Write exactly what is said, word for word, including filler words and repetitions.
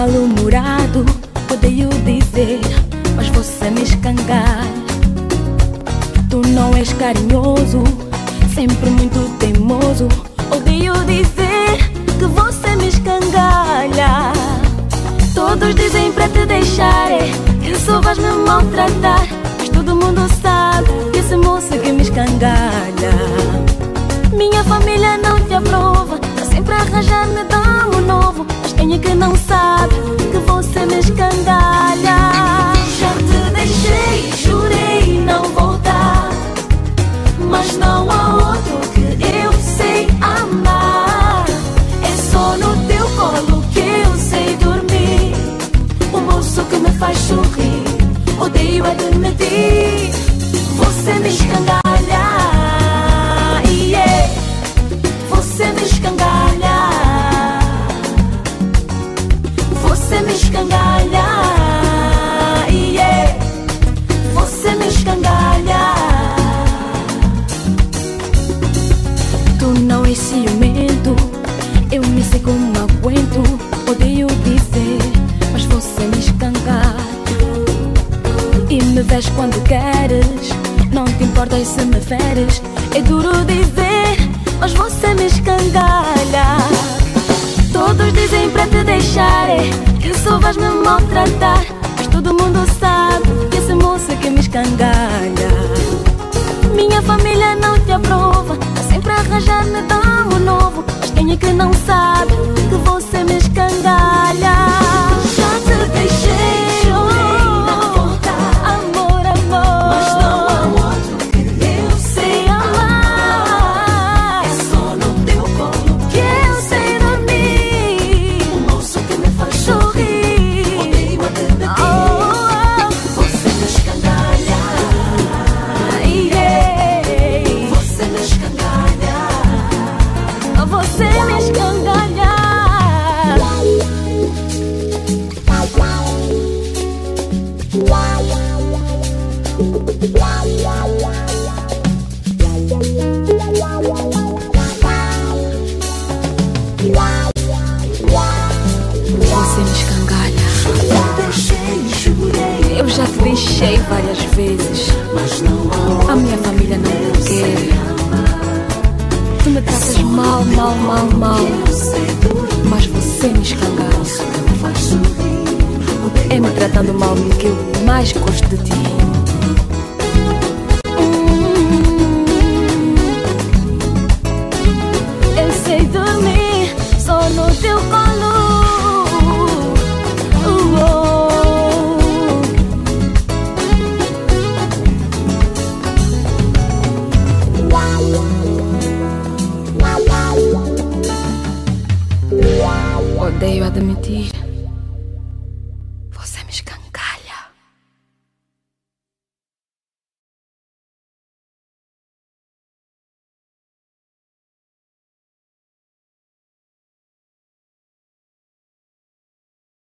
mal-humorado, odeio dizer, mas você me escangalha. Tu não és carinhoso, sempre muito teimoso. Odeio dizer que você me escangalha. Todos dizem pra te deixar, que só vais me maltratar, mas todo mundo sabe que esse moço que me escangalha. Minha família não te aprova, tá sempre a arranjar-me damo novo, mas quem é que não sabe que você me escangalha? Já te deixei, jurei não voltar, mas não há outro que eu sei amar. É só no teu colo que eu sei dormir, o moço que me faz sorrir. Odeio admitir, você me escangalha. Yeah. Você me escangalha. Você me escangalha. Yeah. Você me escangalha. Tu não és ciumento, eu me sei como aguento. Odeio dizer, mas você me escangalha. E me vês quando queres, não te importas se me feres. É duro dizer, mas você me escangalha. Todos dizem pra te deixar, que só vais me maltratar, mas todo mundo sabe que esse moço que me escangalha. Minha família não te aprova, tá sempre a arranjar-me damo novo, mas quem é que não sabe que você me escangalha? Já te deixei, jurei não voltar, amor, amor, mas não há outro que eu sei amar. É só no teu colo que eu sei dormir, o moço que me faz sorrir. Odeio admitir, oh, oh, você me escangalha. Yeah. Você me escangalha. Você me escangalha. Você me escangalha. Eu já te deixei várias vezes, a minha família não te quer. Tu me tratas mal, mal, mal, mal, mas você me escangalha. É me tratando mal que eu mais gosto de ti. Eu sei dormir só no teu colo. Odeio admitir,